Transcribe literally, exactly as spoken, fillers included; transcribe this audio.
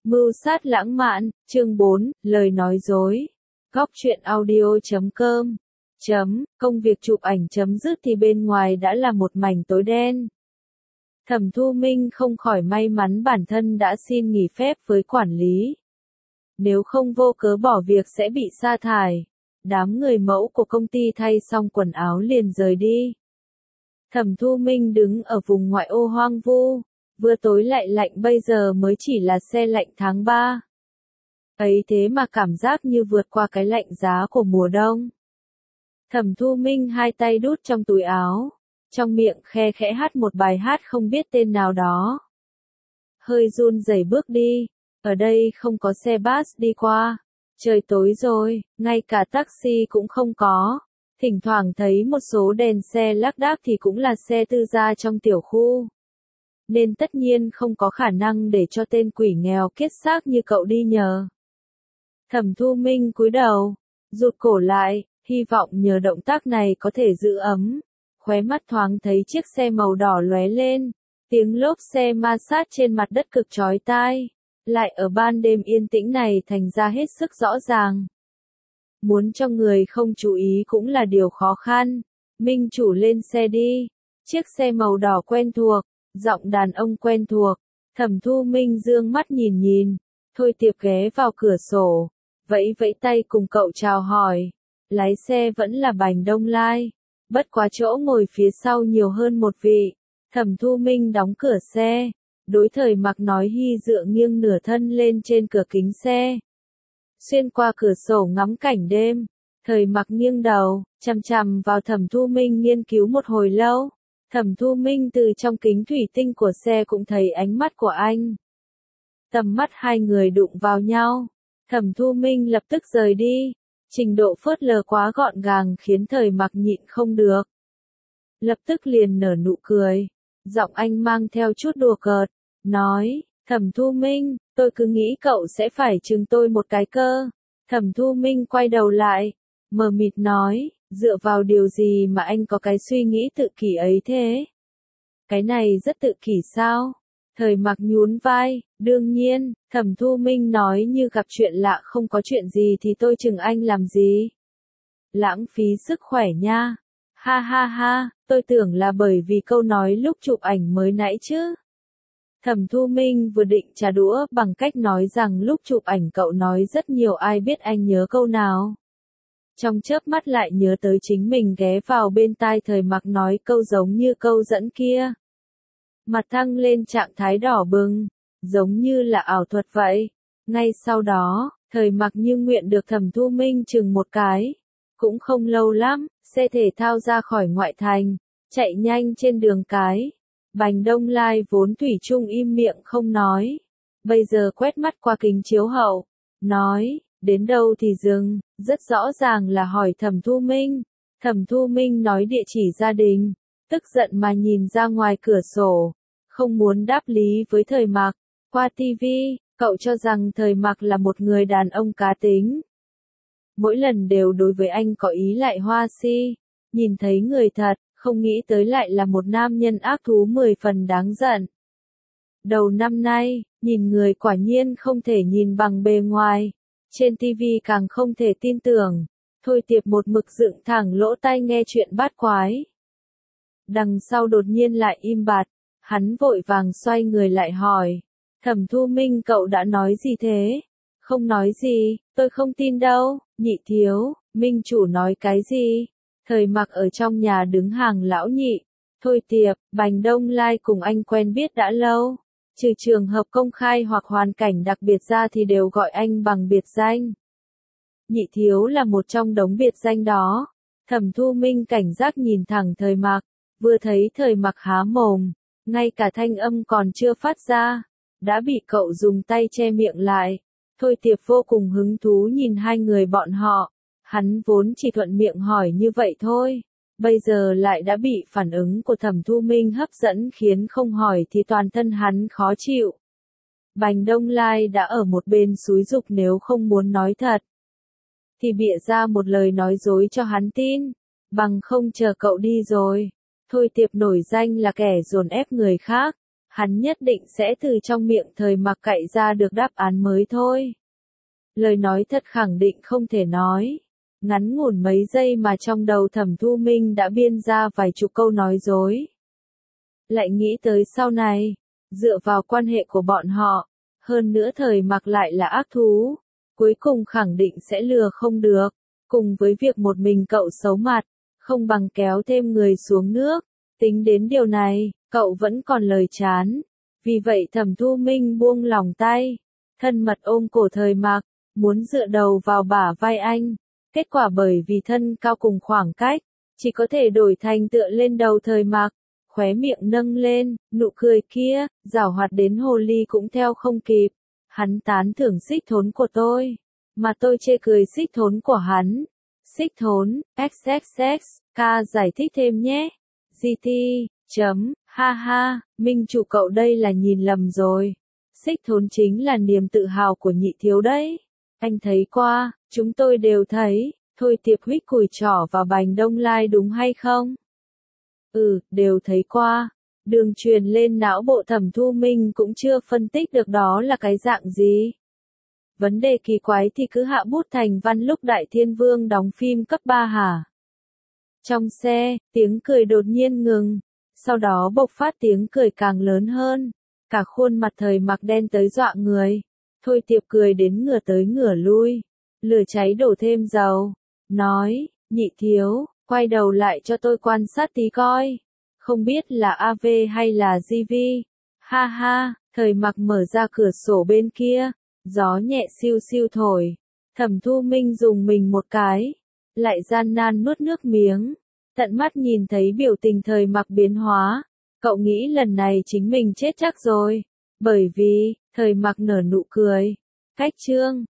Mưu sát lãng mạn, chương bốn, lời nói dối. Góc truyện audio chấm com. Chấm, công việc chụp ảnh chấm dứt thì bên ngoài đã là một mảnh tối đen. Thẩm Thu Minh không khỏi may mắn bản thân đã xin nghỉ phép với quản lý. Nếu không vô cớ bỏ việc sẽ bị sa thải. Đám người mẫu của công ty thay xong quần áo liền rời đi. Thẩm Thu Minh đứng ở vùng ngoại ô hoang vu. Vừa tối lại lạnh, bây giờ mới chỉ là se lạnh tháng ba. Ấy thế mà cảm giác như vượt qua cái lạnh giá của mùa đông. Thẩm Thu Minh hai tay đút trong túi áo, trong miệng khe khẽ hát một bài hát không biết tên nào đó. Hơi run rẩy bước đi, ở đây không có xe bus đi qua. Trời tối rồi, ngay cả taxi cũng không có. Thỉnh thoảng thấy một số đèn xe lác đác thì cũng là xe tư gia trong tiểu khu. Nên tất nhiên không có khả năng để cho tên quỷ nghèo kiết xác như cậu đi nhờ. Thẩm Thu Minh cúi đầu, rụt cổ lại, hy vọng nhờ động tác này có thể giữ ấm. Khóe mắt thoáng thấy chiếc xe màu đỏ lóe lên, tiếng lốp xe ma sát trên mặt đất cực chói tai, lại ở ban đêm yên tĩnh này thành ra hết sức rõ ràng. Muốn cho người không chú ý cũng là điều khó khăn. Minh chủ lên xe đi, chiếc xe màu đỏ quen thuộc. Giọng đàn ông quen thuộc, Thẩm Thu Minh dương mắt nhìn nhìn, Thôi Tiệp ghé vào cửa sổ, vẫy vẫy tay cùng cậu chào hỏi. Lái xe vẫn là Bành Đông Lai, bất quá chỗ ngồi phía sau nhiều hơn một vị. Thẩm Thu Minh đóng cửa xe, đối Thời Mặc nói hy dựa nghiêng nửa thân lên trên cửa kính xe. Xuyên qua cửa sổ ngắm cảnh đêm, Thời Mặc nghiêng đầu, chằm chằm vào Thẩm Thu Minh nghiên cứu một hồi lâu. Thẩm Thu Minh từ trong kính thủy tinh của xe cũng thấy ánh mắt của anh. Tầm mắt hai người đụng vào nhau. Thẩm Thu Minh lập tức rời đi. Trình độ phớt lờ quá gọn gàng khiến Thời Mặc nhịn không được. Lập tức liền nở nụ cười. Giọng anh mang theo chút đùa cợt. Nói, Thẩm Thu Minh, tôi cứ nghĩ cậu sẽ phải chừng tôi một cái cơ. Thẩm Thu Minh quay đầu lại. Mờ mịt nói. Dựa vào điều gì mà anh có cái suy nghĩ tự kỷ ấy thế? Cái này rất tự kỷ sao? Thời Mặc nhún vai, đương nhiên, Thẩm Thu Minh nói như gặp chuyện lạ, không có chuyện gì thì tôi chừng anh làm gì? Lãng phí sức khỏe nha. Ha ha ha, tôi tưởng là bởi vì câu nói lúc chụp ảnh mới nãy chứ. Thẩm Thu Minh vừa định trả đũa bằng cách nói rằng lúc chụp ảnh cậu nói rất nhiều, ai biết anh nhớ câu nào. Trong chớp mắt lại nhớ tới chính mình ghé vào bên tai Thời Mặc nói câu giống như câu dẫn kia. Mặt thăng lên trạng thái đỏ bừng, giống như là ảo thuật vậy. Ngay sau đó, Thời Mặc như nguyện được Thẩm Thu Minh chừng một cái. Cũng không lâu lắm, xe thể thao ra khỏi ngoại thành, chạy nhanh trên đường cái. Bành Đông Lai vốn thủy chung im miệng không nói. Bây giờ quét mắt qua kính chiếu hậu, nói. Đến đâu thì dừng, rất rõ ràng là hỏi Thẩm Thu Minh. Thẩm Thu Minh nói địa chỉ gia đình, tức giận mà nhìn ra ngoài cửa sổ, không muốn đáp lý với Thời Mặc. Qua ti vi, cậu cho rằng Thời Mặc là một người đàn ông cá tính. Mỗi lần đều đối với anh có ý lại hoa si, nhìn thấy người thật, không nghĩ tới lại là một nam nhân ác thú mười phần đáng giận. Đầu năm nay, nhìn người quả nhiên không thể nhìn bằng bề ngoài. Trên ti vi càng không thể tin tưởng. Thôi Tiệp một mực dựng thẳng lỗ tai nghe chuyện bát quái. Đằng sau đột nhiên lại im bặt. Hắn vội vàng xoay người lại hỏi. Thẩm Thu Minh, cậu đã nói gì thế? Không nói gì, tôi không tin đâu. Nhị thiếu, Minh chủ nói cái gì? Thời Mặc ở trong nhà đứng hàng lão nhị. Thôi Tiệp, Bành Đông Lai cùng anh quen biết đã lâu. Trừ trường hợp công khai hoặc hoàn cảnh đặc biệt ra thì đều gọi anh bằng biệt danh. Nhị thiếu là một trong đống biệt danh đó. Thẩm Thu Minh cảnh giác nhìn thẳng Thời Mặc, vừa thấy Thời Mặc há mồm, ngay cả thanh âm còn chưa phát ra, đã bị cậu dùng tay che miệng lại. Thôi Tiệp vô cùng hứng thú nhìn hai người bọn họ, hắn vốn chỉ thuận miệng hỏi như vậy thôi. Bây giờ lại đã bị phản ứng của Thẩm Thu Minh hấp dẫn khiến không hỏi thì toàn thân hắn khó chịu. Bành Đông Lai đã ở một bên xúi giục nếu không muốn nói thật, thì bịa ra một lời nói dối cho hắn tin, bằng không chờ cậu đi rồi. Thôi Tiệp nổi danh là kẻ dồn ép người khác, hắn nhất định sẽ từ trong miệng Thời Mặc cậy ra được đáp án mới thôi. Lời nói thật khẳng định không thể nói. Ngắn ngủn mấy giây mà trong đầu Thẩm Thu Minh đã biên ra vài chục câu nói dối. Lại nghĩ tới sau này, dựa vào quan hệ của bọn họ, hơn nữa Thời Mặc lại là ác thú, cuối cùng khẳng định sẽ lừa không được, cùng với việc một mình cậu xấu mặt, không bằng kéo thêm người xuống nước. Tính đến điều này, cậu vẫn còn lời chán. Vì vậy Thẩm Thu Minh buông lòng tay, thân mật ôm cổ Thời Mặc, muốn dựa đầu vào bả vai anh. Kết quả bởi vì thân cao cùng khoảng cách, chỉ có thể đổi thành tựa lên đầu Thời Mặc, khóe miệng nâng lên, nụ cười kia, giảo hoạt đến hồ ly cũng theo không kịp. Hắn tán thưởng xích thốn của tôi, mà tôi chê cười xích thốn của hắn. Xích thốn, xxx, ca giải thích thêm nhé. giê tê, chấm, ha ha, minh chủ cậu đây là nhìn lầm rồi. Xích thốn chính là niềm tự hào của nhị thiếu đấy. Anh thấy qua, chúng tôi đều thấy, thôi tiệp huých cùi trỏ vào bành Đông Lai đúng hay không? Ừ, đều thấy qua. Đường truyền lên não bộ Thẩm Thu Minh cũng chưa phân tích được đó là cái dạng gì. Vấn đề kỳ quái thì cứ hạ bút thành văn lúc Đại Thiên Vương đóng phim cấp ba hả? Trong xe, tiếng cười đột nhiên ngừng, sau đó bộc phát tiếng cười càng lớn hơn. Cả khuôn mặt Thời Mặc đen tới dọa người. Thôi tiệp cười đến ngửa tới ngửa lui. Lửa cháy đổ thêm dầu. Nói, nhị thiếu, quay đầu lại cho tôi quan sát tí coi. Không biết là a vê hay là giê vê. Ha ha, Thời Mặc mở ra cửa sổ bên kia. Gió nhẹ siêu siêu thổi. Thẩm Thu Minh dùng mình một cái. Lại gian nan nuốt nước miếng. Tận mắt nhìn thấy biểu tình Thời Mặc biến hóa. Cậu nghĩ lần này chính mình chết chắc rồi. Bởi vì, Thời Mặc nở nụ cười. Cách chương.